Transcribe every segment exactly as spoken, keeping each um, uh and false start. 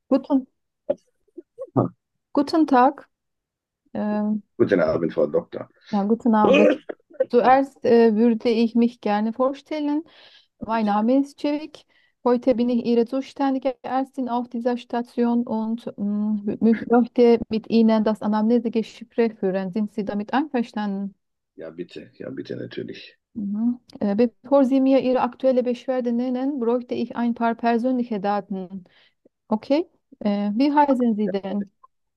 Guten, guten Tag. Ähm, Guten Abend, Frau Doktor. ja, guten Abend. Zuerst äh, würde ich mich gerne vorstellen. Mein Name ist Cevik. Heute bin ich Ihre zuständige Ärztin auf dieser Station und ähm, mö- möchte mit Ihnen das Anamnesegespräch führen. Sind Sie damit einverstanden? Ja, bitte, ja, bitte, natürlich. Mhm. Äh, bevor Sie mir Ihre aktuelle Beschwerde nennen, bräuchte ich ein paar persönliche Daten. Okay? Äh, wie heißen Sie denn?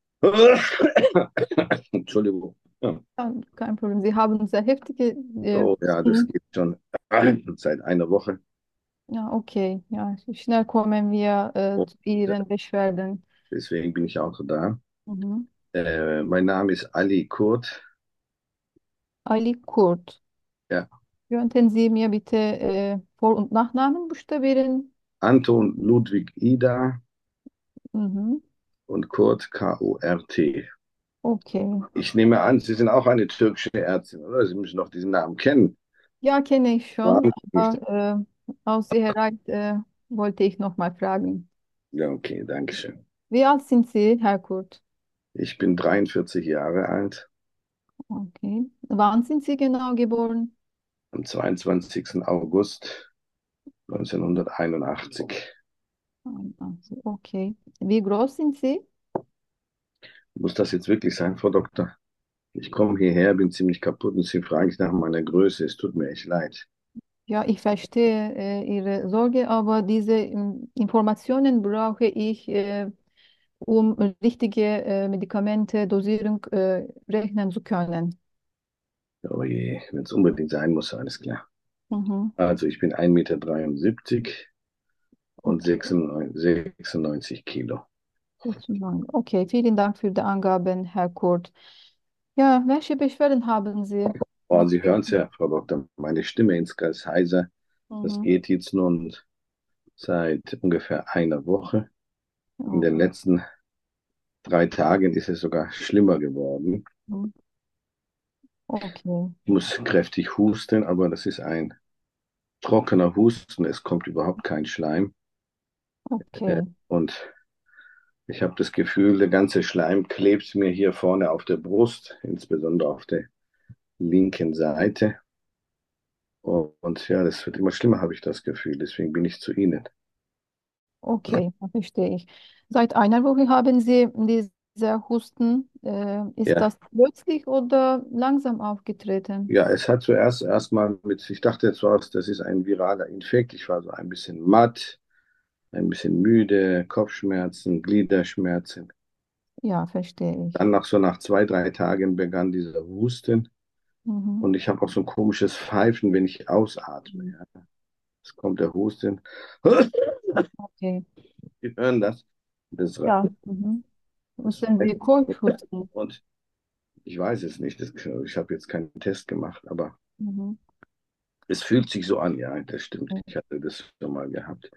Entschuldigung. Ja. Ja, kein Problem. Sie haben sehr heftige äh, Oh, ja, das Husten. geht schon seit einer Woche. Ja, okay. Ja, schnell kommen wir äh, Und zu Ihren Beschwerden. deswegen bin ich auch so da. Mhm. Äh, mein Name ist Ali Kurt. Ali Kurt. Ja, Könnten Sie mir bitte äh, Vor- und Nachnamen buchstabieren? Anton Ludwig Ida Mhm. und Kurt K U R T. Okay. Ich nehme an, Sie sind auch eine türkische Ärztin, oder? Sie müssen doch diesen Namen kennen. Ja, kenne ich schon, Fragen Sie mich. aber äh, aus Sicherheit äh, wollte ich noch mal fragen. Ja, okay, danke schön. Wie alt sind Sie, Herr Kurt? Ich bin dreiundvierzig Jahre alt. Okay. Wann sind Sie genau geboren? Am zweiundzwanzigsten August neunzehnhunderteinundachtzig. einundachtzig. Okay. Wie groß sind Sie? Muss das jetzt wirklich sein, Frau Doktor? Ich komme hierher, bin ziemlich kaputt und Sie fragen sich nach meiner Größe. Es tut mir echt leid. Ja, ich verstehe äh, Ihre Sorge, aber diese ähm, Informationen brauche ich, äh, um richtige äh, Medikamente, Dosierung äh, rechnen zu können. Oh je, wenn es unbedingt sein muss, alles klar. Mhm. Also ich bin ein Meter dreiundsiebzig und Okay. sechsundneunzig, sechsundneunzig Kilo. Sozusagen. Okay, vielen Dank für die Angaben, Herr Kurt. Ja, welche Beschwerden haben Sie? Oh, Sie hören es ja, Frau Doktor, meine Stimme ist ganz heiser. Das Mhm. geht jetzt nun seit ungefähr einer Woche. In den Okay. letzten drei Tagen ist es sogar schlimmer geworden. Okay. Ich muss kräftig husten, aber das ist ein trockener Husten. Es kommt überhaupt kein Schleim. Äh, Okay. Und ich habe das Gefühl, der ganze Schleim klebt mir hier vorne auf der Brust, insbesondere auf der linken Seite. Und ja, das wird immer schlimmer, habe ich das Gefühl. Deswegen bin ich zu Ihnen. Okay, das verstehe ich. Seit einer Woche haben Sie diese Husten. Äh, ist Ja, das plötzlich oder langsam aufgetreten? ja, es hat zuerst erstmal mit, ich dachte jetzt was, das ist ein viraler Infekt. Ich war so ein bisschen matt, ein bisschen müde, Kopfschmerzen, Gliederschmerzen. Ja, verstehe ich. Dann nach so nach zwei, drei Tagen begann dieser Husten. Mhm. Und ich habe auch so ein komisches Pfeifen, wenn ich ausatme. Mhm. Ja. Es kommt der Husten. Okay. Sie hören das. Das, Ja. Mhm. das Müssen Sie Keuchhusten? und ich weiß es nicht. Das, ich habe jetzt keinen Test gemacht, aber Mhm. es fühlt sich so an. Ja, das stimmt. Ich hatte das schon mal gehabt.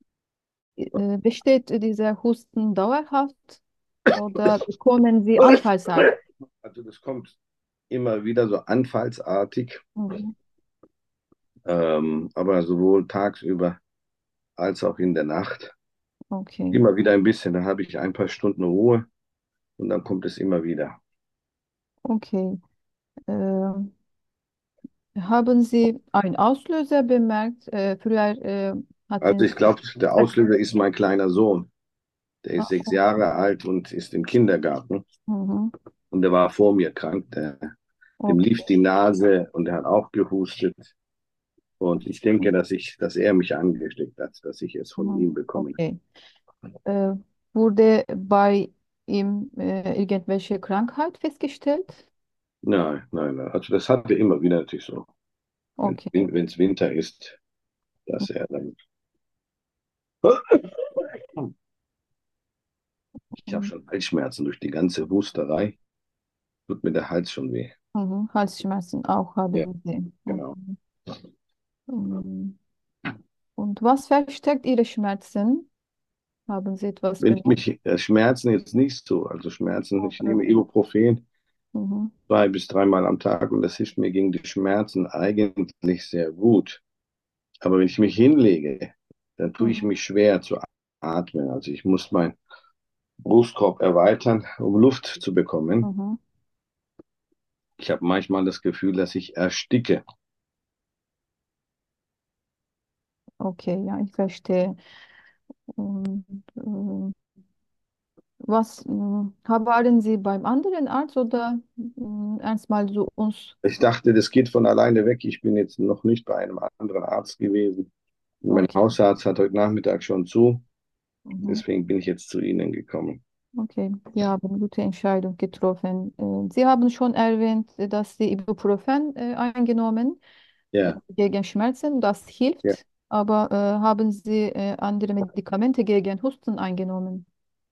Äh, besteht dieser Husten dauerhaft oder bekommen Sie anfallsartig? Also das kommt immer wieder so anfallsartig, Mhm. ähm, aber sowohl tagsüber als auch in der Nacht. Okay. Immer wieder ein bisschen. Da habe ich ein paar Stunden Ruhe und dann kommt es immer wieder. Okay. Äh, haben Sie einen Auslöser bemerkt? Äh, früher äh, Also hatten ich glaube, der Sie. Auslöser ist mein kleiner Sohn. Der ist Ah, sechs okay. Jahre alt und ist im Kindergarten. Mhm. Und der war vor mir krank. Der, dem lief Okay. die Nase und er hat auch gehustet. Und ich denke, dass ich, dass er mich angesteckt hat, dass ich es von Mhm. ihm bekommen habe. Okay. Äh, wurde bei ihm äh, irgendwelche Krankheit festgestellt? Nein, nein, nein. Also das hatten wir immer wieder natürlich so. Okay. Wenn es Winter ist, dass er dann. Ich habe Mhm. schon Halsschmerzen durch die ganze Husterei. Tut mir der Hals schon weh. Mhm. Halsschmerzen auch Ja, haben Sie. genau. Okay. Mhm. Und was verstärkt Ihre Schmerzen? Haben Sie etwas Wenn bemerkt? mich äh, Schmerzen jetzt nicht so, also Schmerzen, ich Oder? nehme Ibuprofen Mhm. zwei bis dreimal am Tag und das hilft mir gegen die Schmerzen eigentlich sehr gut. Aber wenn ich mich hinlege, dann tue ich Mhm. mich schwer zu atmen. Also ich muss mein Brustkorb erweitern, um Luft zu bekommen. Mhm. Ich habe manchmal das Gefühl, dass ich ersticke. Okay, ja, ich verstehe. Und, äh, was äh, waren Sie beim anderen Arzt oder äh, erstmal so uns? Ich dachte, das geht von alleine weg. Ich bin jetzt noch nicht bei einem anderen Arzt gewesen. Mein Okay. Hausarzt hat heute Nachmittag schon zu. Mhm. Deswegen bin ich jetzt zu Ihnen gekommen. Okay, Sie haben eine gute Entscheidung getroffen. Äh, Sie haben schon erwähnt, äh, dass Sie Ibuprofen äh, eingenommen äh, Ja, gegen Schmerzen. Das ja. hilft, aber äh, haben Sie äh, andere Medikamente gegen Husten eingenommen?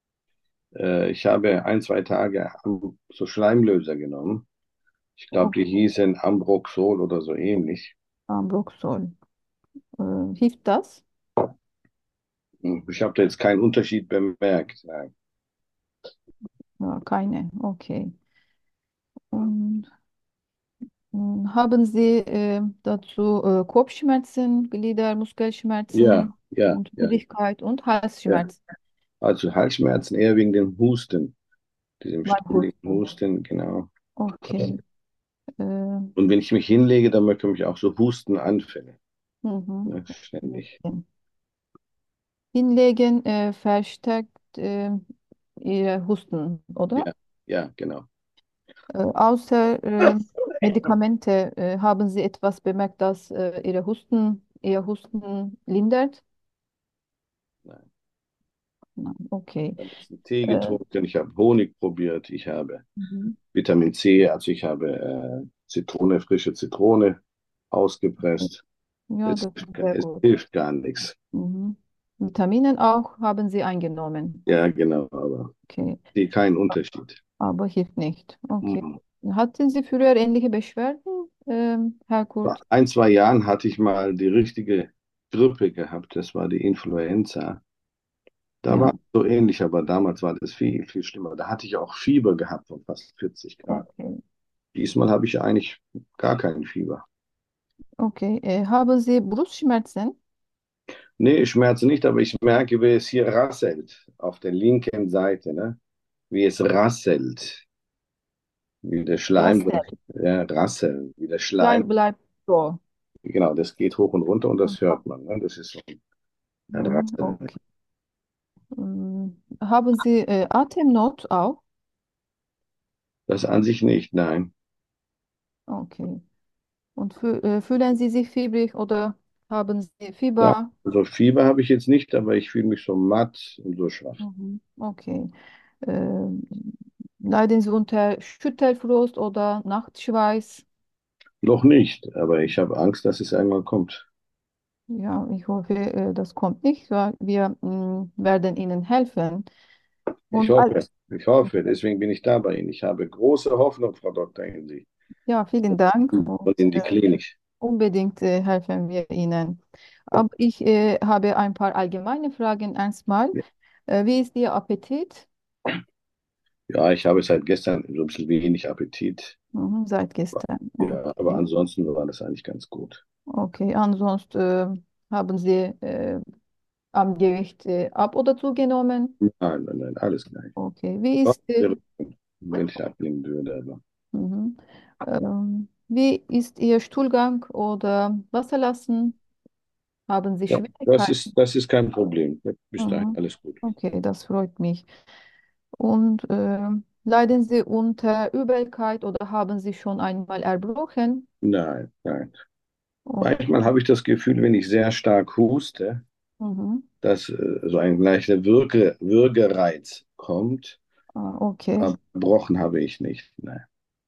Äh, ich habe ein, zwei Tage am- so Schleimlöser genommen. Ich glaube, die Okay, hießen Ambroxol oder so ähnlich. Ambroxol. Äh, hilft das? Hm, Ich habe da jetzt keinen Unterschied bemerkt. Nein. Ja, keine. Okay. Und mh, haben Sie äh, dazu äh, Kopfschmerzen, Glieder, Ja, Muskelschmerzen ja, und ja, Müdigkeit und ja. Halsschmerzen? Also Halsschmerzen eher wegen dem Husten, diesem Mein ständigen Husten. Husten, genau. Okay. Äh, Und wenn ich mich hinlege, dann bekomme ich auch so Hustenanfälle, mhm. ne, ständig. Hinlegen äh, verstärkt äh, Ihr Husten, oder? Ja, ja, genau. Äh, außer äh, Medikamente, äh, haben Sie etwas bemerkt, das äh, Ihre Husten, Ihr Husten lindert? Nein. Nein, okay. Ich habe jetzt einen Tee Äh, getrunken, ich habe Honig probiert, ich habe mhm. Vitamin C, also ich habe äh, Zitrone, frische Zitrone ausgepresst. Ja, Es, das ist sehr es gut. hilft gar nichts. Mhm. Vitaminen auch haben Sie eingenommen. Ja, genau, aber Okay, ich sehe keinen Unterschied. aber hilft nicht. Okay. Mhm. Hatten Sie früher ähnliche Beschwerden, ähm, Herr Vor Kurt? ein, zwei Jahren hatte ich mal die richtige Grippe gehabt, das war die Influenza. Da Ja, war es so ähnlich, aber damals war das viel, viel schlimmer. Da hatte ich auch Fieber gehabt von fast vierzig Grad. okay. Diesmal habe ich eigentlich gar kein Fieber. Okay. Äh, haben Sie Brustschmerzen? Nee, Schmerzen nicht, aber ich merke, wie es hier rasselt auf der linken Seite, ne? Wie es rasselt, wie der Schleim, Rassel. ja, rasseln, wie der Schleim. Klein bleibt so. Genau, das geht hoch und runter und das Mhm. hört man. Ne? Das ist so ein Mhm, Rasseln. okay. Mm, haben Sie äh, Atemnot auch? Das an sich nicht, nein. Okay. Und fü äh, fühlen Sie sich fiebrig oder haben Sie Ja, Fieber? also Fieber habe ich jetzt nicht, aber ich fühle mich so matt und so schwach. Mhm. Okay. Ähm, leiden Sie unter Schüttelfrost oder Nachtschweiß? Noch nicht, aber ich habe Angst, dass es einmal kommt. Ja, ich hoffe, äh, das kommt nicht. Weil Wir mm, werden Ihnen helfen. Ich Und all hoffe, ich hoffe, deswegen bin ich da bei Ihnen. Ich habe große Hoffnung, Frau Doktor in Sie ja, vielen Dank und und in äh, die Klinik. unbedingt äh, helfen wir Ihnen. Aber ich äh, habe ein paar allgemeine Fragen erstmal. Äh, wie ist Ihr Appetit? Ja, ich habe seit gestern so ein bisschen wenig Appetit. Mhm, seit gestern. Ja, aber Okay. ansonsten war das eigentlich ganz gut. Okay, ansonsten äh, haben Sie äh, am Gewicht äh, ab- oder zugenommen? Nein, nein, nein, alles gleich. Okay, wie Was ist, äh, wäre, wenn ich abnehmen würde, aber. mhm. Ähm, wie ist Ihr Stuhlgang oder Wasserlassen? Haben Sie Ja, das Schwierigkeiten? ist, das ist kein Problem. Bis dahin Mhm. alles gut. Okay, das freut mich. Und ähm, leiden Sie unter Übelkeit oder haben Sie schon einmal erbrochen? Nein, nein. Und, Manchmal habe ich das Gefühl, wenn ich sehr stark huste, mhm. dass äh, so ein leichter Würge, Würgereiz kommt. Ah, okay, Aber gebrochen habe ich nicht. Nein.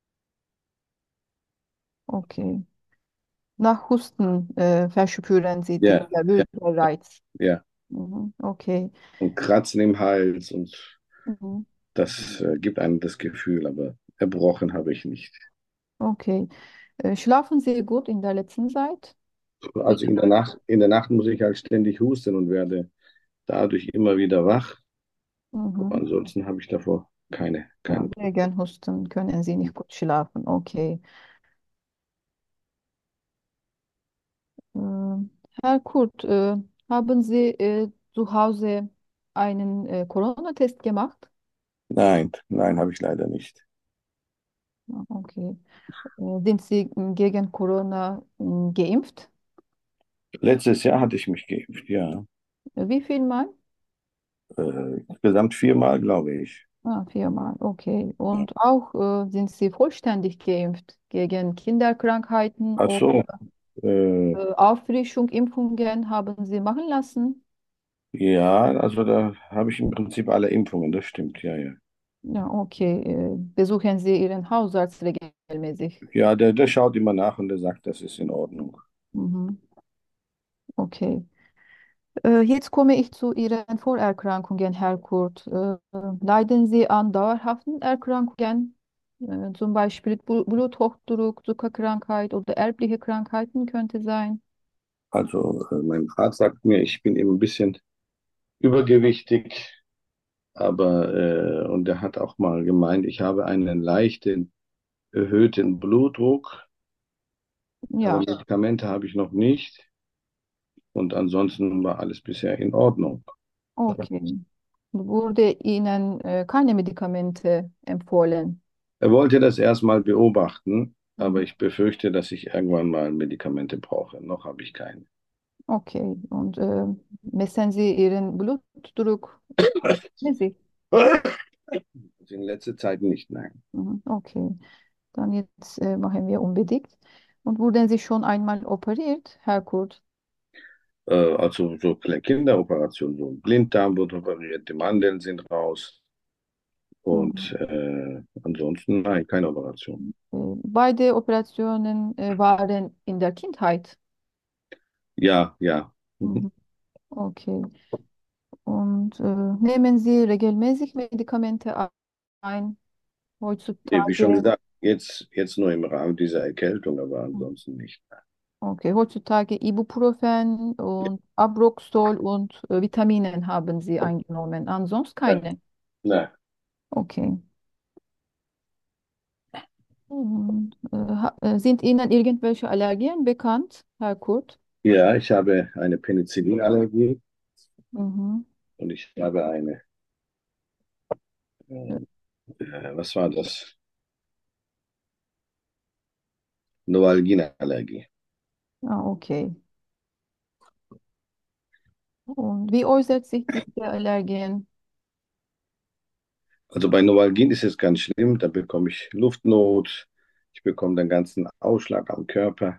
okay. Nach Husten äh, verspüren Sie Ja, dieser ja, Würgereiz. ja. Mhm. Okay. Und Kratzen im Hals und Mhm. das äh, gibt einem das Gefühl, aber erbrochen habe ich nicht. Okay. Äh, schlafen Sie gut in der letzten Zeit? Also in der Nacht, in der Nacht muss ich halt ständig husten und werde dadurch immer wieder wach. Aber Mhm. ansonsten habe ich davor keine, Ja, keine. wegen Husten können Sie nicht gut schlafen. Okay. Äh, Herr Kurt, äh, haben Sie äh, zu Hause einen äh, Corona-Test gemacht? Nein, nein, habe ich leider nicht. Ah, okay. Äh, Sind Sie mm, gegen Corona mm, geimpft? Letztes Jahr hatte ich mich geimpft, ja. Äh, Wie viel Mal? Äh, insgesamt viermal, glaube ich. Ah, viermal, okay. Und auch äh, sind Sie vollständig geimpft gegen Kinderkrankheiten Ach oder so, äh, äh, Auffrischung, Impfungen haben Sie machen lassen? ja, also da habe ich im Prinzip alle Impfungen, das stimmt, ja, ja. Ja, okay. Äh, besuchen Sie Ihren Hausarzt regelmäßig? Ja, der, der schaut immer nach und der sagt, das ist in Ordnung. Mhm. Okay. Äh, jetzt komme ich zu Ihren Vorerkrankungen, Herr Kurt. Äh, leiden Sie an dauerhaften Erkrankungen, äh, zum Beispiel Blu- Bluthochdruck, Zuckerkrankheit oder erbliche Krankheiten könnte sein? Also äh, mein Arzt sagt mir, ich bin eben ein bisschen übergewichtig, aber äh, und er hat auch mal gemeint, ich habe einen leichten erhöhten Blutdruck, aber Ja, Medikamente habe ich noch nicht und ansonsten war alles bisher in Ordnung. okay. Wurde Ihnen äh, keine Medikamente empfohlen? Er wollte das erstmal beobachten, aber Mhm. ich befürchte, dass ich irgendwann mal Medikamente brauche. Noch habe ich keine. Okay. Und äh, messen Sie Ihren Blutdruck regelmäßig? Also in letzter Zeit nicht, nein. Mhm. Okay. Dann jetzt äh, machen wir unbedingt. Und wurden Sie schon einmal operiert, Herr Kurt? Äh, also so kleine Kinderoperationen, so Blinddarm wird operiert, die Mandeln sind raus und Mhm. äh, ansonsten nein, keine Operation. Äh, Beide Operationen äh, waren in der Kindheit. Ja, ja. Mhm. Mhm. Okay. Und äh, nehmen Sie regelmäßig Medikamente ein Nee, wie schon heutzutage? gesagt, jetzt, jetzt nur im Rahmen dieser Erkältung, aber ansonsten nicht. Okay, heutzutage Ibuprofen und Abroxol und äh, Vitaminen haben Sie eingenommen. Ansonsten Ja. keine. Nein. Okay. Und, äh, ha- äh, sind Ihnen irgendwelche Allergien bekannt, Herr Kurt? Ja, ich habe eine Penicillinallergie Mhm. und ich habe eine, Äh, äh, äh, was war das? Novalginallergie. Ah, okay. Und wie äußert sich diese Allergien? Also bei Novalgin ist es ganz schlimm, da bekomme ich Luftnot, ich bekomme den ganzen Ausschlag am Körper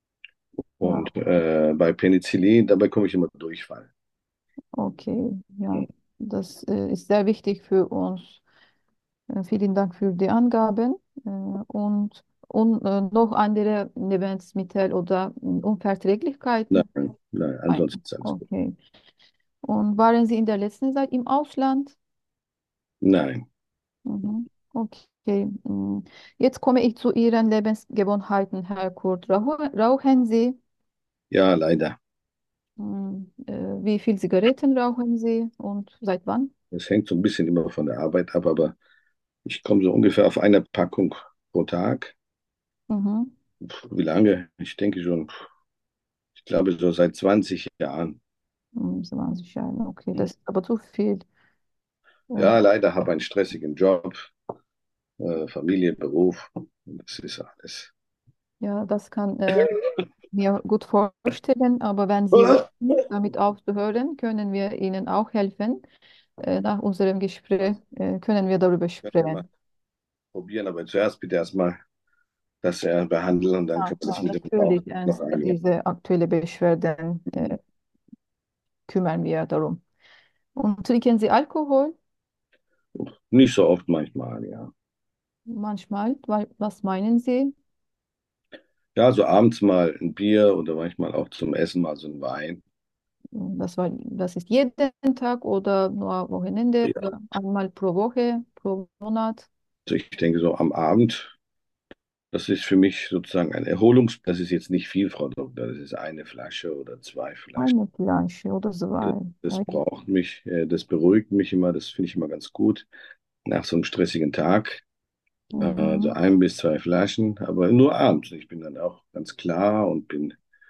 Ja, und äh, bei Penicillin, da bekomme ich immer Durchfall. okay. Ja, das äh, ist sehr wichtig für uns. Äh, vielen Dank für die Angaben. Äh, und und äh, noch andere Lebensmittel oder äh, Unverträglichkeiten? Nein, nein, Nein. ansonsten ist alles gut. Okay. Und waren Sie in der letzten Zeit im Ausland? Nein, Mhm. Okay. mm. Jetzt komme ich zu Ihren Lebensgewohnheiten, Herr Kurt. Rauchen, rauchen Sie? ja, leider. Mm, äh, Wie viel Zigaretten rauchen Sie und seit wann? Es hängt so ein bisschen immer von der Arbeit ab, aber ich komme so ungefähr auf eine Packung pro Tag. Mhm. Puh, wie lange? Ich denke schon, ich glaube so seit zwanzig Jahren. Mm, zwanzig Jahre. Okay, das ist aber zu viel. Äh, Ja, leider habe einen stressigen Job, äh, Familie, Beruf. Das ist alles. Ja, das kann äh, mir gut vorstellen, aber wenn Sie wollen, damit aufzuhören, können wir Ihnen auch helfen. Äh, nach unserem Gespräch äh, können wir darüber Können wir mal sprechen. probieren, aber zuerst bitte erstmal das äh, behandeln und dann Ja, können wir ja, das mit dem Rauch natürlich, noch ernst, angehen. diese aktuelle Beschwerden äh, kümmern wir darum. Und trinken Sie Alkohol? Nicht so oft manchmal, ja. Manchmal, weil, was meinen Sie? Ja, so abends mal ein Bier oder manchmal auch zum Essen mal so ein Wein. Das war, das ist jeden Tag oder nur Wochenende Ja, oder einmal pro Woche, pro Monat? also ich denke so am Abend, das ist für mich sozusagen ein Erholungs, das ist jetzt nicht viel, Frau Doktor, das ist eine Flasche oder zwei Flaschen. Eine Flasche oder zwei. Das Ja. braucht mich, äh, das beruhigt mich immer, das finde ich immer ganz gut nach so einem stressigen Tag. Äh, so Mhm. ein bis zwei Flaschen, aber nur abends. Ich bin dann auch ganz klar und bin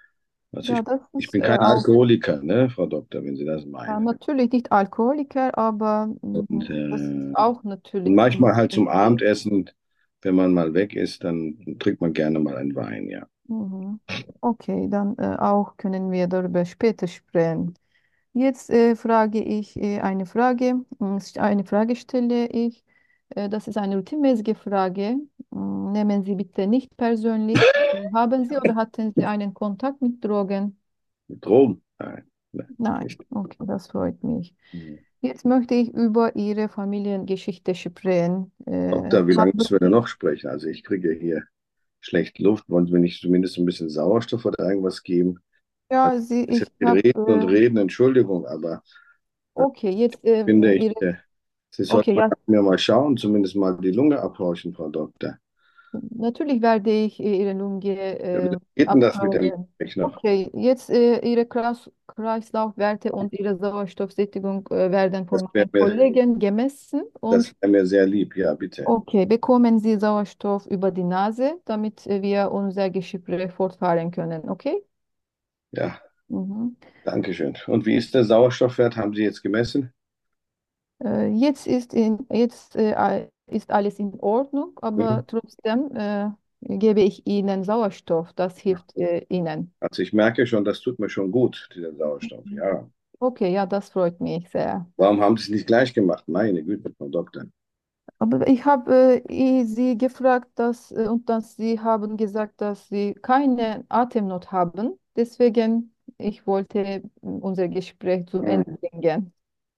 Also Ja, ich, das ich ist bin äh, kein auch Alkoholiker, ne, Frau Doktor, wenn Sie das ja, meinen. natürlich nicht Alkoholiker, aber Und, mm, das ist äh, auch und natürlich zum manchmal halt zum Empfehlen. Abendessen, wenn man mal weg ist, dann trinkt man gerne mal einen Wein, ja. Mhm. Okay, dann äh, auch können wir darüber später sprechen. Jetzt äh, frage ich äh, eine Frage. Mm, s- Eine Frage stelle ich. Äh, das ist eine routinemäßige Frage. Mm, Nehmen Sie bitte nicht persönlich. Äh, Haben Sie oder hatten Sie einen Kontakt mit Drogen? Mit Drogen? Nein, nein, Nein. nicht. Okay, das freut mich. Hm. Jetzt möchte ich über Ihre Familiengeschichte sprechen. Äh, Doktor, wie lange haben müssen wir denn noch sprechen? Also ich kriege hier schlecht Luft. Wollen Sie mir nicht zumindest ein bisschen Sauerstoff oder irgendwas geben? Also, ja, Sie, ist ich jetzt viel habe, reden und äh, reden, Entschuldigung, aber äh, okay, jetzt äh, finde ich, Ihre, äh, Sie sollten okay, mal ja, mir mal schauen, zumindest mal die Lunge abhorchen, Frau Doktor. natürlich werde ich äh, Ihre Lunge Ja, wie äh, geht denn das mit der Lunge abhören. nicht noch? Okay, jetzt äh, Ihre Kreis, Kreislaufwerte und Ihre Sauerstoffsättigung äh, werden Das von wäre meinen mir, Kollegen gemessen das und wär mir sehr lieb, ja, bitte. okay, bekommen Sie Sauerstoff über die Nase, damit äh, wir unser Gespräch fortfahren können. Okay? Ja, Mhm. danke schön. Und wie ist der Sauerstoffwert? Haben Sie jetzt gemessen? Äh, jetzt ist, in, jetzt, äh, ist alles in Ordnung, Hm? aber trotzdem äh, gebe ich Ihnen Sauerstoff. Das hilft äh, Ihnen. Also ich merke schon, das tut mir schon gut, dieser Sauerstoff. Ja. Okay, ja, das freut mich sehr. Warum haben Sie es nicht gleich gemacht? Meine Güte, Frau Doktor. Aber ich habe äh, Sie gefragt, dass, äh, und dass Sie haben gesagt, dass Sie keine Atemnot haben. Deswegen, ich wollte äh, unser Gespräch zum Hm. Ende bringen.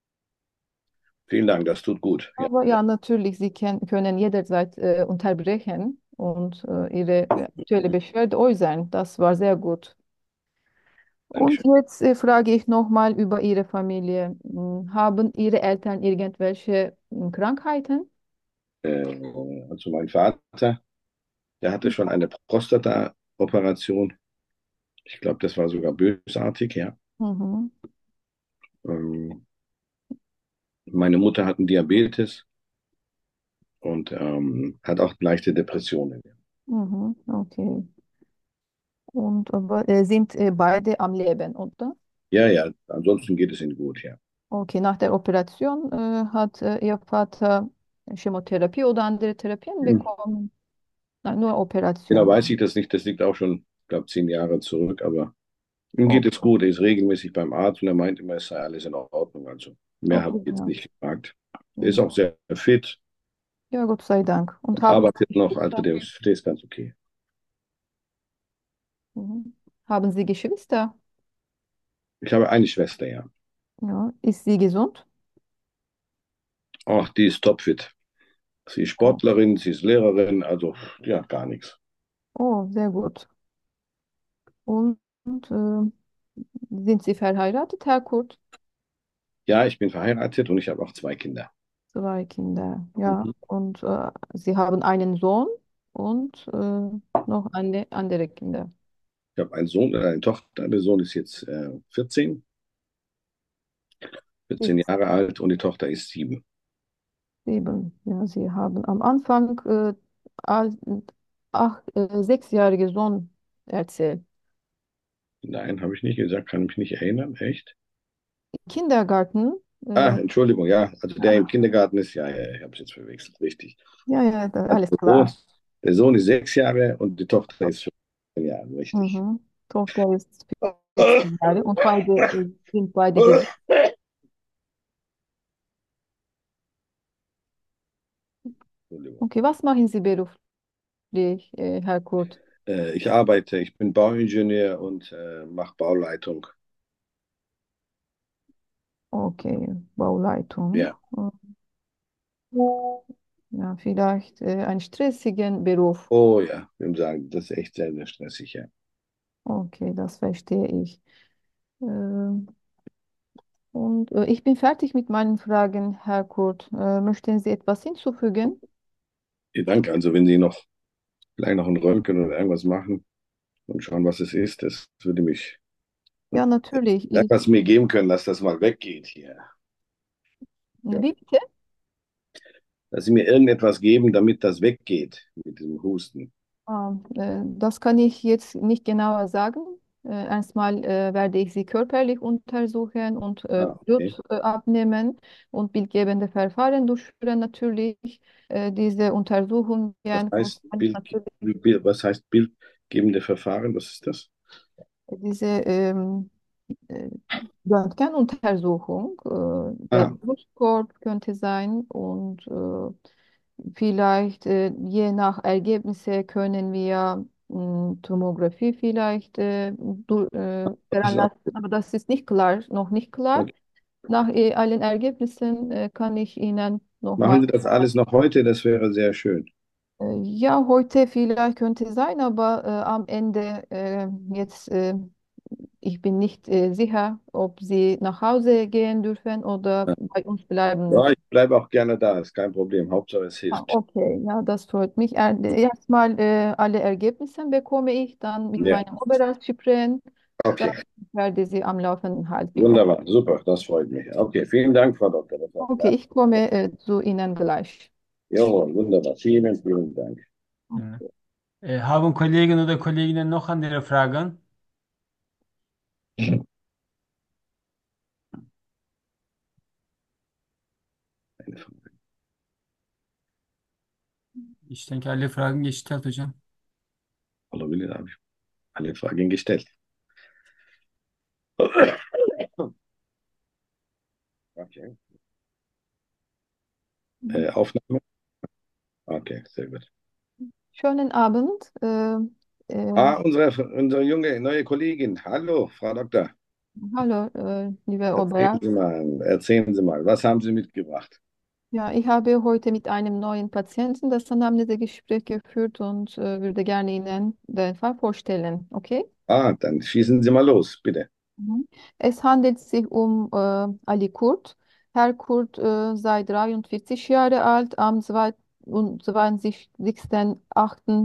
Vielen Dank, das tut gut. Ja, Aber ja, natürlich, Sie ken- können jederzeit äh, unterbrechen und äh, Ihre äh, aktuelle Beschwerde äußern. Das war sehr gut. Und Dankeschön. jetzt äh, frage ich nochmal über Ihre Familie. Hm, Haben Ihre Eltern irgendwelche hm, Krankheiten? Äh, also mein Vater, der hatte schon eine Prostata-Operation. Ich glaube, das war sogar bösartig, ja. Mhm. Ähm, meine Mutter hat einen Diabetes und ähm, hat auch leichte Depressionen. Mhm. Okay. Und aber äh, sind äh, beide am Leben, oder? Ja, ja, ansonsten geht es ihnen gut, ja. Okay, nach der Operation äh, hat äh, Ihr Vater Chemotherapie oder andere Therapien Hm. bekommen? Nein, nur Genau weiß Operation. ich das nicht. Das liegt auch schon, ich glaube, zehn Jahre zurück, aber ihm geht es Okay, gut. Er ist regelmäßig beim Arzt und er meint immer, es sei alles in Ordnung. Also mehr habe okay, ich jetzt ja. nicht gefragt. Er ist Mhm. auch sehr fit Ja, Gott sei Dank. Und und haben arbeitet Sie noch. Also Geschwister? der, ist- der ist ganz okay. Mhm. Haben Sie Geschwister? Ich habe eine Schwester, ja. Ja. Ist sie gesund? Ach, die ist topfit. Sie ist Oh, Sportlerin, sie ist Lehrerin, also ja, gar nichts. oh, sehr gut. Und äh, sind Sie verheiratet, Herr Kurt? Ja, ich bin verheiratet und ich habe auch zwei Kinder. Zwei Kinder, ja. Mhm. Und äh, Sie haben einen Sohn und äh, noch eine andere Kinder. Ich habe einen Sohn und eine Tochter. Der Sohn ist jetzt äh, vierzehn, vierzehn Ist Jahre alt und die Tochter ist sieben. sieben. Ja, Sie haben am Anfang äh, al- acht, äh, sechsjährige Sohn erzählt. Nein, habe ich nicht gesagt, kann mich nicht erinnern, echt? Kindergarten. Ah, Äh, Entschuldigung, ja, also der im Kindergarten ist, ja, ja, ich habe es jetzt verwechselt, richtig. ja, ja, da, Also alles der Sohn, klar. der Sohn ist sechs Jahre und die Tochter ist fünfzehn Jahre, richtig. Mhm. Tochter ist vierzehn Jahre und beide äh, sind beide gesund. Entschuldigung. Okay, was machen Sie beruflich, äh, Herr Kurt? Äh, ich arbeite, ich bin Bauingenieur und äh, mache Bauleitung. Okay, Bauleitung. Ja. Ja, vielleicht äh, einen stressigen Beruf. Oh ja, ich würde sagen, das ist echt sehr, sehr stressig, ja. Okay, das verstehe ich. Ähm, und äh, ich bin fertig mit meinen Fragen, Herr Kurt. Äh, möchten Sie etwas hinzufügen? Vielen Dank. Also wenn Sie noch vielleicht noch ein Röntgen oder irgendwas machen und schauen, was es ist, das würde mich, Ja, natürlich. Ich, irgendwas mir geben können, dass das mal weggeht hier. Ja. wie bitte? Dass Sie mir irgendetwas geben, damit das weggeht mit diesem Husten. Ah, äh, das kann ich jetzt nicht genauer sagen. Äh, erstmal äh, werde ich sie körperlich untersuchen und äh, Ah, okay. Blut äh, abnehmen und bildgebende Verfahren durchführen natürlich. Äh, diese Untersuchungen Was kann heißt ich Bild, natürlich Bild, was heißt bildgebende Verfahren? Was ist das? diese ähm, äh, Röntgenuntersuchung, äh, der Ah, Brustkorb könnte sein und äh, vielleicht äh, je nach Ergebnisse können wir mh, Tomographie vielleicht äh, du, äh, also, veranlassen, aber das ist nicht klar, noch nicht klar. okay. Nach äh, allen Ergebnissen äh, kann ich Ihnen nochmal. Machen Sie das alles noch heute? Das wäre sehr schön. Äh, ja, heute vielleicht könnte sein, aber äh, am Ende äh, jetzt äh, ich bin nicht äh, sicher, ob Sie nach Hause gehen dürfen oder Ja, bei uns bleiben ja, müssen. ich bleibe auch gerne da, ist kein Problem. Hauptsache es Ah, hilft. okay, ja, das freut mich. Er, erstmal äh, alle Ergebnisse bekomme ich dann mit Ja, meinem Oberarzt sprechen. Dann okay. werde sie am laufenden halten. Wunderbar, super, das freut mich. Okay, vielen Dank, Frau Doktor. Das war Okay, klar. ich komme äh, zu Ihnen gleich. Jawohl, wunderbar. Vielen, vielen Dank. Ja. Äh, haben Kollegen oder Kolleginnen noch andere Fragen? Eine Frage. Ich denke, alle Fragen gestellt, hocam. Hallo, Willi, da habe ich alle Fragen gestellt. Okay. Äh, Aufnahme? Okay, sehr gut. Schönen Abend. Äh, äh, Ah, unsere, unsere junge neue Kollegin. Hallo, Frau Doktor. hallo, äh, lieber Erzählen Sie Oberarzt. mal, erzählen Sie mal, was haben Sie mitgebracht? Ja, ich habe heute mit einem neuen Patienten das Anamnesegespräch geführt und äh, würde gerne Ihnen den Fall vorstellen. Okay? Ah, dann schießen Sie mal los, bitte. Mhm. Es handelt sich um äh, Ali Kurt. Herr Kurt äh, sei dreiundvierzig Jahre alt, am zweiundzwanzigsten achten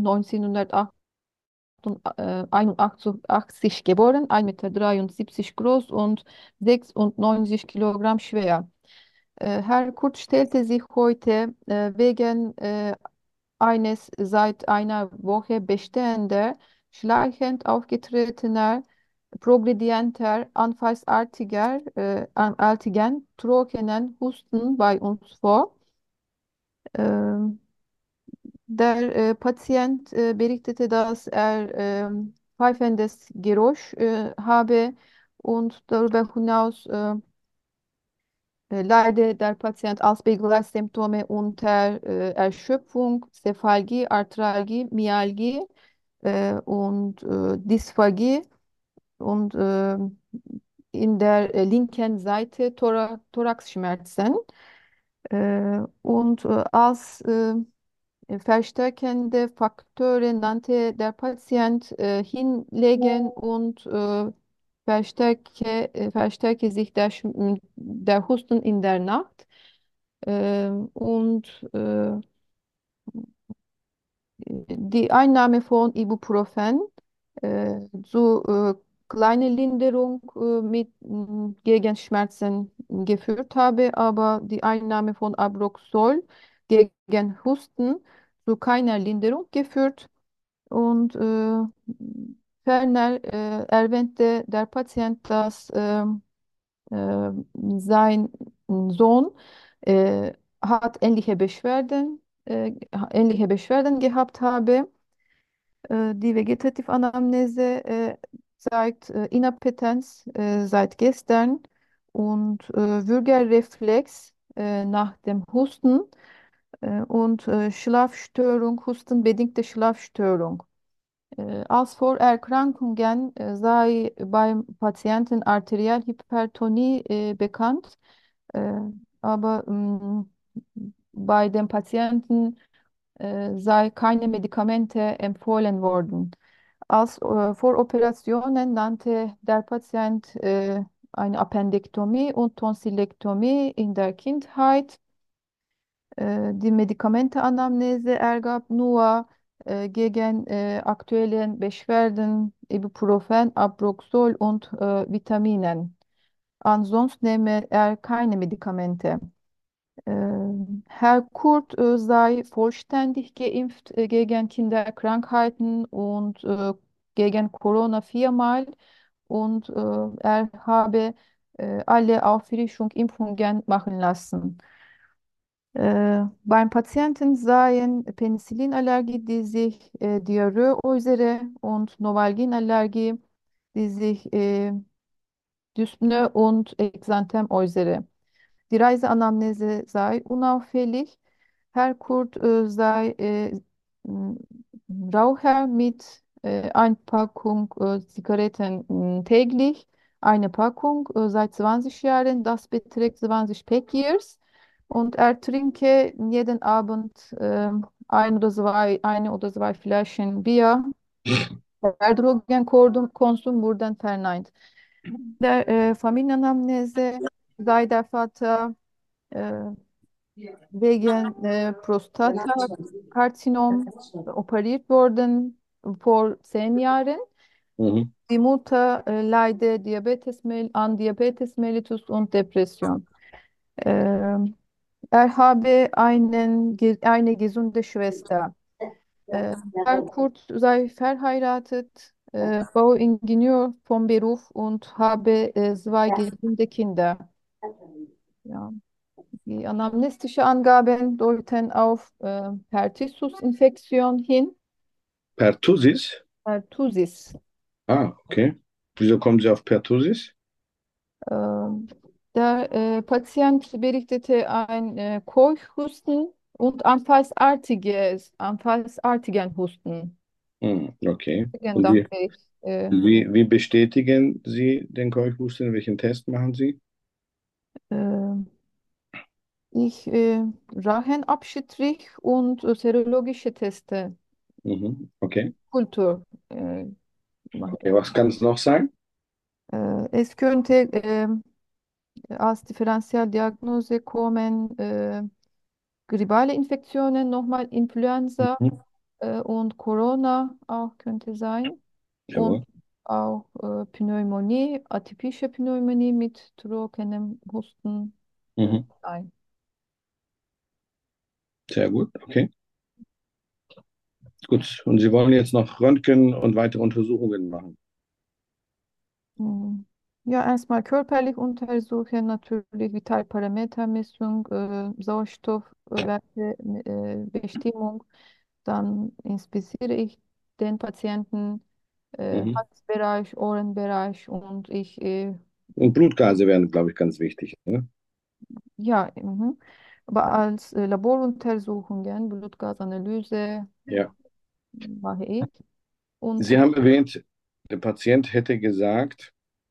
neunzehnhunderteinundachtzig geboren, ein Meter dreiundsiebzig groß und sechsundneunzig Kilogramm schwer. Äh, Herr Kurt stellte sich heute äh, wegen äh, eines seit einer Woche bestehender, schleichend aufgetretener, progredienter, anfallsartiger, äh, artigen, trockenen Husten bei uns vor. Ähm, Der äh, Patient äh, berichtete, dass er ähm, pfeifendes Geräusch äh, habe und darüber hinaus äh, äh, leide der Patient als Begleitsymptome unter äh, Erschöpfung, Cephalgie, Arthralgie, Myalgie äh, und äh, Dysphagie und äh, in der äh, linken Seite Thora Thoraxschmerzen. Äh, und äh, als äh, verstärkende Faktoren nannte der Patient äh, hinlegen und äh, verstärke, äh, verstärke sich der, Schm- der Husten in der Nacht. Äh, und äh, die Einnahme von Ibuprofen äh, zu äh, kleine Linderung äh, mit mh, gegen Schmerzen geführt habe, aber die Einnahme von Abroxol gegen Husten zu keiner Linderung geführt. Und äh, ferner äh, erwähnte der Patient, dass ähm, äh, sein Sohn äh, hat ähnliche Beschwerden, äh, ähnliche Beschwerden gehabt habe. Äh, die Vegetative-Anamnese äh, zeigt äh, Inappetenz äh, seit gestern und äh, Würgereflex äh, nach dem Husten äh, und äh, Schlafstörung, hustenbedingte Schlafstörung. Äh, Als Vorerkrankungen äh, sei beim Patienten Arterialhypertonie äh, bekannt, äh, aber mh, bei dem Patienten äh, sei keine Medikamente empfohlen worden. Als äh, Voroperationen nannte der Patient äh, eine Appendektomie und Tonsillektomie in der Kindheit. Äh, die Medikamentenanamnese ergab nur äh, gegen äh, aktuellen Beschwerden Ibuprofen, Abroxol und äh, Vitaminen. Ansonsten nehme er keine Medikamente. Äh, Herr Kurt äh, sei vollständig geimpft äh, gegen Kinderkrankheiten und äh, gegen Corona viermal und äh, er habe äh, alle Auffrischung Impfungen machen lassen. Äh, beim Patienten seien Penicillinallergie, die sich äh, Diarrhoe äußere und Novalginallergie, die sich äh, Dyspnoe und Exanthem äußere. Die Reiseanamnese sei unauffällig. Herr Kurt äh, sei äh, m, Raucher mit äh, einer Packung äh, Zigaretten m, täglich, eine Packung äh, seit zwanzig Jahren, das beträgt zwanzig Pack-Years. Und er trinke jeden Abend äh, ein oder zwei, eine oder zwei Flaschen Bier. Der Drogenkonsum wurde verneint. Der äh, Familienanamnese sei der Vater äh, wegen äh, Prostatakarzinom operiert worden vor zehn Jahren. Mhm. Die Mutter äh, leide Diabetes, mel- an Diabetes mellitus und Depression. Ähm, er habe einen, ge- eine gesunde Schwester. Äh, Herr Kurt sei verheiratet, äh, Bauingenieur vom Beruf und habe äh, zwei gesunde Kinder. Ja. Die anamnestische Angaben deuten auf äh, Pertussis-Infektion hin. Pertussis? Pertussis. Ah, okay. Wieso kommen Sie auf Pertussis? Ähm, der äh, Patient berichtete ein äh, Keuchhusten und anfallsartiges, anfallsartigen Husten. Hm, okay. Deswegen Und wie, dachte ich, äh, wie, wie bestätigen Sie den Keuchhusten? Welchen Test machen Sie? äh, ich äh, Rachenabstrich und äh, serologische Teste, Mhm, okay. Kultur äh, mache Okay, ich. was kann es noch sein? Äh, es könnte äh, als Differentialdiagnose kommen äh, grippale Infektionen, nochmal Influenza Mhm. äh, und Corona auch könnte sein. Und Jawohl. auch äh, Pneumonie, atypische Pneumonie mit trockenem Husten äh, Mhm. sein. Sehr gut, okay. Gut. Und Sie wollen jetzt noch Röntgen und weitere Untersuchungen machen. Mm. Ja, erstmal körperlich untersuchen, natürlich Vitalparametermessung, äh, Sauerstoffwerte, äh, Bestimmung. Dann inspiziere ich den Patienten, äh, Mhm. Halsbereich, Ohrenbereich und ich, äh, Und Blutgase wären, glaube ich, ganz wichtig. Ne? ja, mhm. Aber als äh, Laboruntersuchungen, Blutgasanalyse Ja. mache ich. Und Sie haben erwähnt, der Patient hätte gesagt,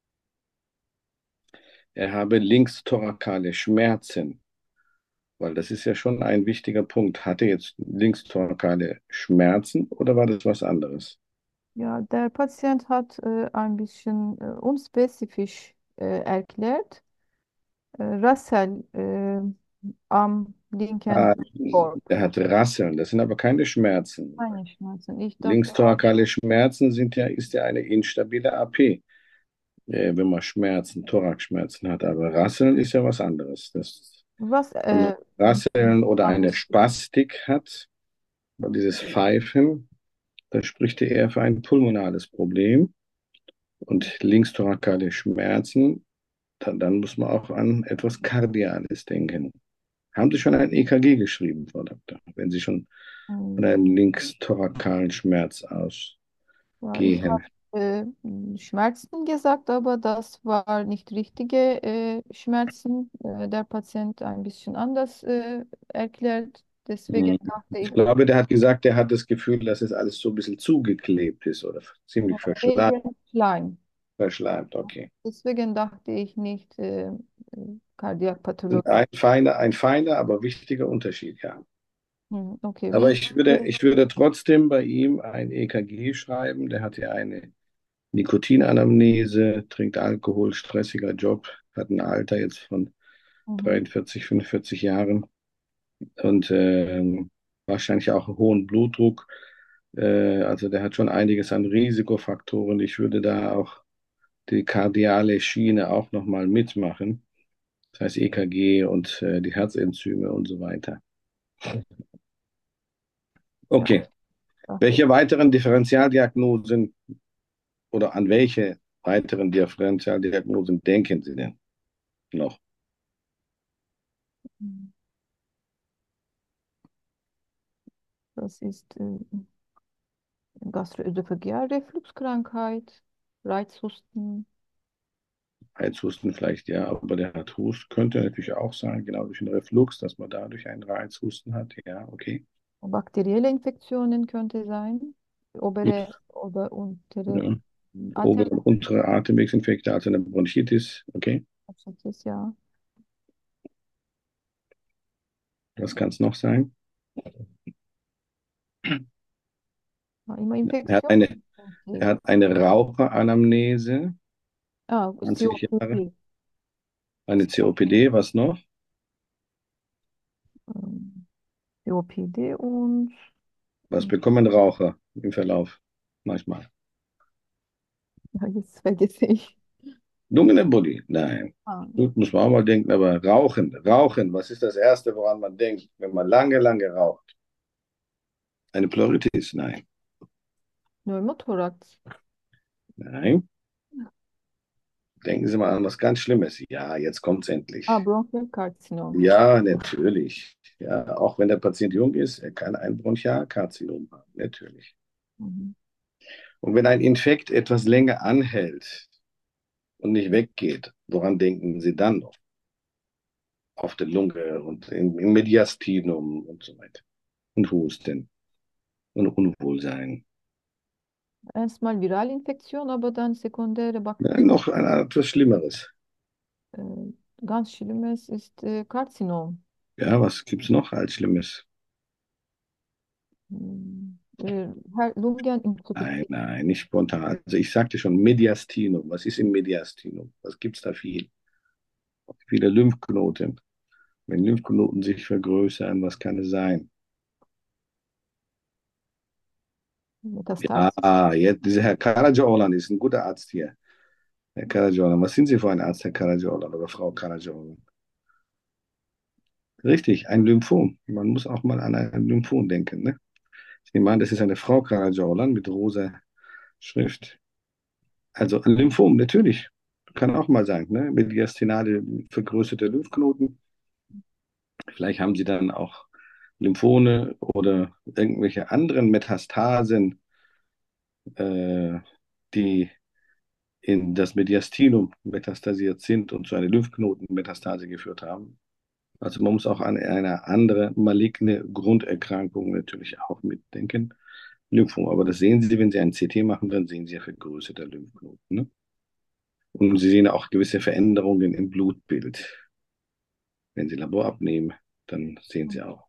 er habe linkstorakale Schmerzen, weil das ist ja schon ein wichtiger Punkt. Hat er jetzt linkstorakale Schmerzen oder war das was anderes? ja, der Patient hat äh, ein bisschen äh, unspezifisch äh, erklärt. Äh, Russell äh, am linken Ah, Korb. er hat Rasseln, das sind aber keine Schmerzen. Keine Schmerzen. Ich dachte auch, Linkstorakale Schmerzen sind ja, ist ja eine instabile A P, äh, wenn man Schmerzen, Thoraxschmerzen hat. Aber Rasseln ist ja was anderes. Das, was, wenn man äh, Rasseln oder eine Spastik hat, oder dieses Pfeifen, da spricht er eher für ein pulmonales Problem. Und linkstorakale Schmerzen, dann, dann muss man auch an etwas Kardiales denken. Haben Sie schon ein E K G geschrieben, Frau Doktor, wenn Sie schon von ähm, einem linkstorakalen Schmerz ja, ich ausgehen? habe äh, Schmerzen gesagt, aber das war nicht richtige äh, Schmerzen. Äh, der Patient ein bisschen anders äh, erklärt. Deswegen Hm. dachte Ich ich, glaube, der hat gesagt, der hat das Gefühl, dass es alles so ein bisschen zugeklebt ist oder ziemlich verschleimt. wegen Schleim. Verschleimt, okay. Deswegen dachte ich nicht äh, äh, Und Kardiakpathologie. ein feiner, ein feiner, aber wichtiger Unterschied, ja. Hm, okay, Aber wie? ich würde, ich würde trotzdem bei ihm ein E K G schreiben. Der hat ja eine Nikotinanamnese, trinkt Alkohol, stressiger Job, hat ein Alter jetzt von Mhm. dreiundvierzig, fünfundvierzig Jahren und ähm, wahrscheinlich auch einen hohen Blutdruck. Äh, also der hat schon einiges an Risikofaktoren. Ich würde da auch die kardiale Schiene auch nochmal mitmachen. Das heißt E K G und äh, die Herzenzyme und so weiter. Ja, Okay. dachte ich. Welche weiteren Differentialdiagnosen oder an welche weiteren Differentialdiagnosen denken Sie denn noch? Das ist äh, Gastroösophagealrefluxkrankheit, Reizhusten. Reizhusten vielleicht, ja, aber der hat Hust, könnte natürlich auch sein, genau durch den Reflux, dass man dadurch einen Reizhusten hat. Ja, okay. Bakterielle Infektionen könnte sein, obere Gut. oder untere Ja. Obere Atem. und untere Atemwegsinfekte, also eine Bronchitis. Okay. Ja. Was kann es noch sein? Ja, immer Er hat Infektion. eine, er Okay. hat eine Raucheranamnese, Ah, zwanzig Jahre, C O P D. eine C O P D, was noch? Ähm, C O P D und Was bekommen Raucher im Verlauf? Manchmal. ja, jetzt vergesse ich. Lungenembolie? Nein. Ah, ja. Gut, muss man auch mal denken, aber Rauchen, Rauchen, was ist das Erste, woran man denkt, wenn man lange, lange raucht? Eine Pleuritis? Nein. Pneumothorax. Nein. Denken Sie mal an was ganz Schlimmes. Ja, jetzt kommt's Ah, endlich. Bronchialkarzinom. Ja, natürlich. Ja, auch wenn der Patient jung ist, er kann ein Bronchialkarzinom haben. Natürlich. Mhm. Und wenn ein Infekt etwas länger anhält und nicht weggeht, woran denken Sie dann noch? Auf der Lunge und im, im Mediastinum und so weiter. Und Husten und Unwohlsein. Erstmal Viralinfektion, aber dann sekundäre Ja, Bakterien. noch ein, etwas Schlimmeres. Äh, ganz Schlimmes ist äh, Karzinom. Ja, was gibt's noch als Schlimmes? Hm, Äh, Her- Nein, Lungeninsuffizienz. nein, nicht spontan. Also ich sagte schon Mediastinum. Was ist im Mediastinum? Was gibt's da viel? Viele Lymphknoten. Wenn Lymphknoten sich vergrößern, was kann es sein? Metastasis. Ja, jetzt, dieser Herr Karacaoğlan ist ein guter Arzt hier. Herr Karacaoğlan, was sind Sie für ein Arzt, Herr Karacaoğlan oder Frau Karacaoğlan? Richtig, ein Lymphom. Man muss auch mal an ein Lymphom denken, ne? Ich nehme an, das ist eine Frau Karacaoğlan mit rosa Schrift. Also ein Lymphom, natürlich. Kann auch mal sein, ne? Mediastinale vergrößerte Lymphknoten. Vielleicht haben Sie dann auch Lymphome oder irgendwelche anderen Metastasen, äh, die in das Mediastinum metastasiert sind und zu einer Lymphknotenmetastase geführt haben. Also man muss auch an eine andere maligne Grunderkrankung natürlich auch mitdenken. Lymphom, aber das sehen Sie, wenn Sie ein C T machen, dann sehen Sie ja vergrößerte Lymphknoten. Ne? Und Sie sehen auch gewisse Veränderungen im Blutbild. Wenn Sie Labor abnehmen, dann sehen Sie auch.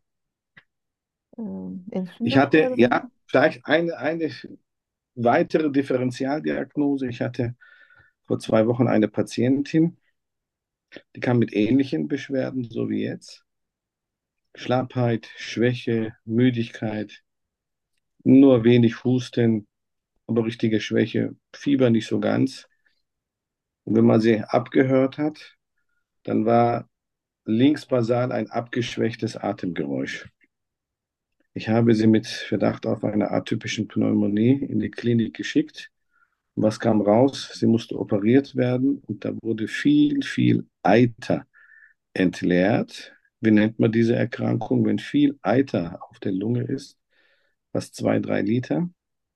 Ähm, Ich hatte, Entzündungsherde. ja, vielleicht eine, eine weitere Differentialdiagnose. Ich hatte vor zwei Wochen eine Patientin, die kam mit ähnlichen Beschwerden, so wie jetzt. Schlappheit, Schwäche, Müdigkeit, nur wenig Husten, aber richtige Schwäche, Fieber nicht so ganz. Und wenn man sie abgehört hat, dann war links basal ein abgeschwächtes Atemgeräusch. Ich habe sie mit Verdacht auf eine atypischen Pneumonie in die Klinik geschickt. Was kam raus? Sie musste operiert werden und da wurde viel, viel Eiter entleert. Wie nennt man diese Erkrankung, wenn viel Eiter auf der Lunge ist? Fast zwei, drei Liter.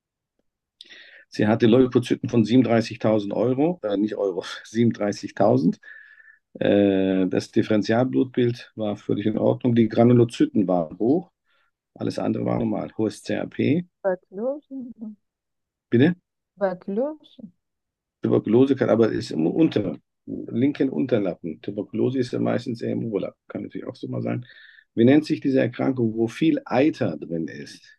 Sie hatte Leukozyten von siebenunddreißigtausend Euro, äh, nicht Euro, siebenunddreißigtausend. Äh, das Differentialblutbild war völlig in Ordnung. Die Granulozyten waren hoch, alles andere war normal. Hohes C R P. Tuberkulose. Bitte? Tuberkulose. Tuberkulose kann, aber ist im Unter, linken Unterlappen. Tuberkulose ist ja meistens eher im Oberlappen. Kann natürlich auch so mal sein. Wie nennt sich diese Erkrankung, wo viel Eiter drin ist?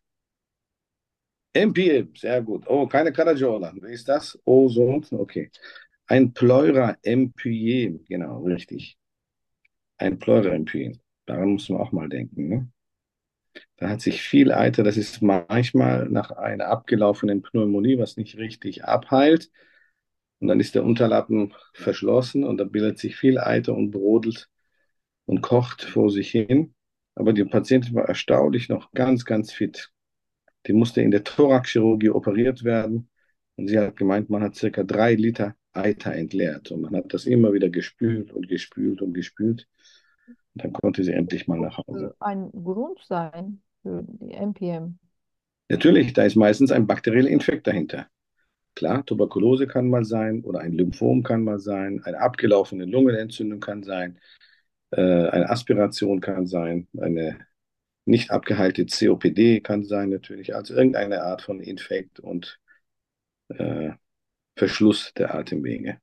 M P M, sehr gut. Oh, keine Karajola. Wie ist das? Oh, so. Okay. Ein Pleura-Empyem, genau, richtig. Ein Pleura-Empyem. Daran muss man auch mal denken. Ne? Da hat sich viel Eiter, das ist manchmal nach einer abgelaufenen Pneumonie, was nicht richtig abheilt. Und dann ist der Unterlappen verschlossen und da bildet sich viel Eiter und brodelt und kocht vor sich hin. Aber die Patientin war erstaunlich noch ganz, ganz fit. Die musste in der Thoraxchirurgie operiert werden. Und sie hat gemeint, man hat circa drei Liter Eiter entleert. Und man hat das immer wieder gespült und gespült und gespült. Und dann konnte sie endlich mal nach Muss äh, Hause. ein Grund sein für die M P M. Natürlich, da ist meistens ein bakterieller Infekt dahinter. Klar, Tuberkulose kann mal sein oder ein Lymphom kann mal sein, eine abgelaufene Lungenentzündung kann sein, äh, eine Aspiration kann sein, eine nicht abgeheilte C O P D kann sein natürlich, also irgendeine Art von Infekt und äh, Verschluss der Atemwege.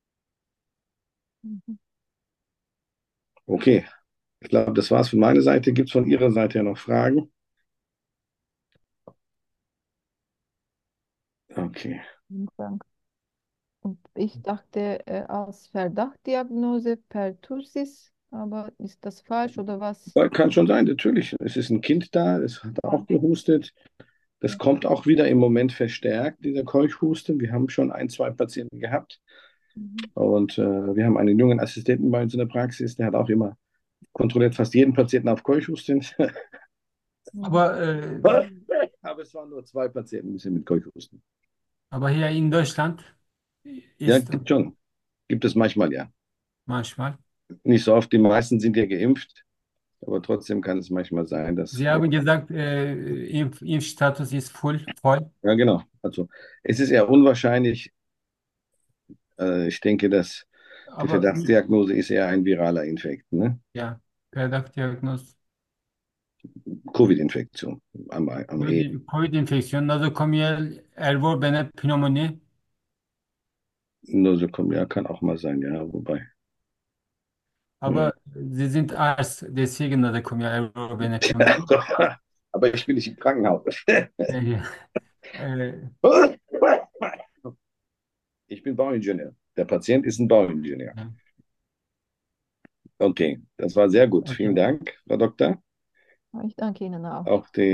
Mhm. Okay, ich glaube, das war's von meiner Seite. Gibt es von Ihrer Seite ja noch Fragen? Okay. Vielen Dank. Und ich dachte äh, als Verdachtdiagnose Pertussis, aber ist das falsch oder was? Ja, kann schon sein, natürlich. Es ist ein Kind da, es hat Ja. auch gehustet. Das kommt auch wieder im Moment verstärkt, dieser Keuchhusten. Wir haben schon ein, zwei Patienten gehabt. Mhm. Und äh, wir haben einen jungen Assistenten bei uns in der Praxis, der hat auch immer kontrolliert fast jeden Patienten auf Keuchhusten. Mhm. Aber, äh, Aber es waren nur zwei Patienten bisher mit Keuchhusten. aber hier in Deutschland Ja, ist gibt schon. Gibt es manchmal, ja. manchmal. Nicht so oft, die meisten sind ja geimpft, aber trotzdem kann es manchmal sein, dass. Sie haben gesagt, äh, Impf Impfstatus ist voll, voll. Ja, genau. Also es ist eher unwahrscheinlich. Äh, ich denke, dass die Aber Verdachtsdiagnose ist eher ein viraler Infekt, ne? ja, Verdachtdiagnose. Covid-Infektion am, am E. Covid- Covid-infeksiyon, nosokomial error ve pnömoni. Nur so kommen, ja, kann auch mal sein, ja, wobei. Ja. Aber Sie sind Arzt, deswegen nosokomial error ve pnömoni. Aber ich bin nicht im Krankenhaus. Äh, äh, Ich bin Bauingenieur. Der Patient ist ein Bauingenieur. ja, Okay, das war sehr gut. Vielen okay. Dank, Frau Doktor. Ich danke Ihnen auch. Auch die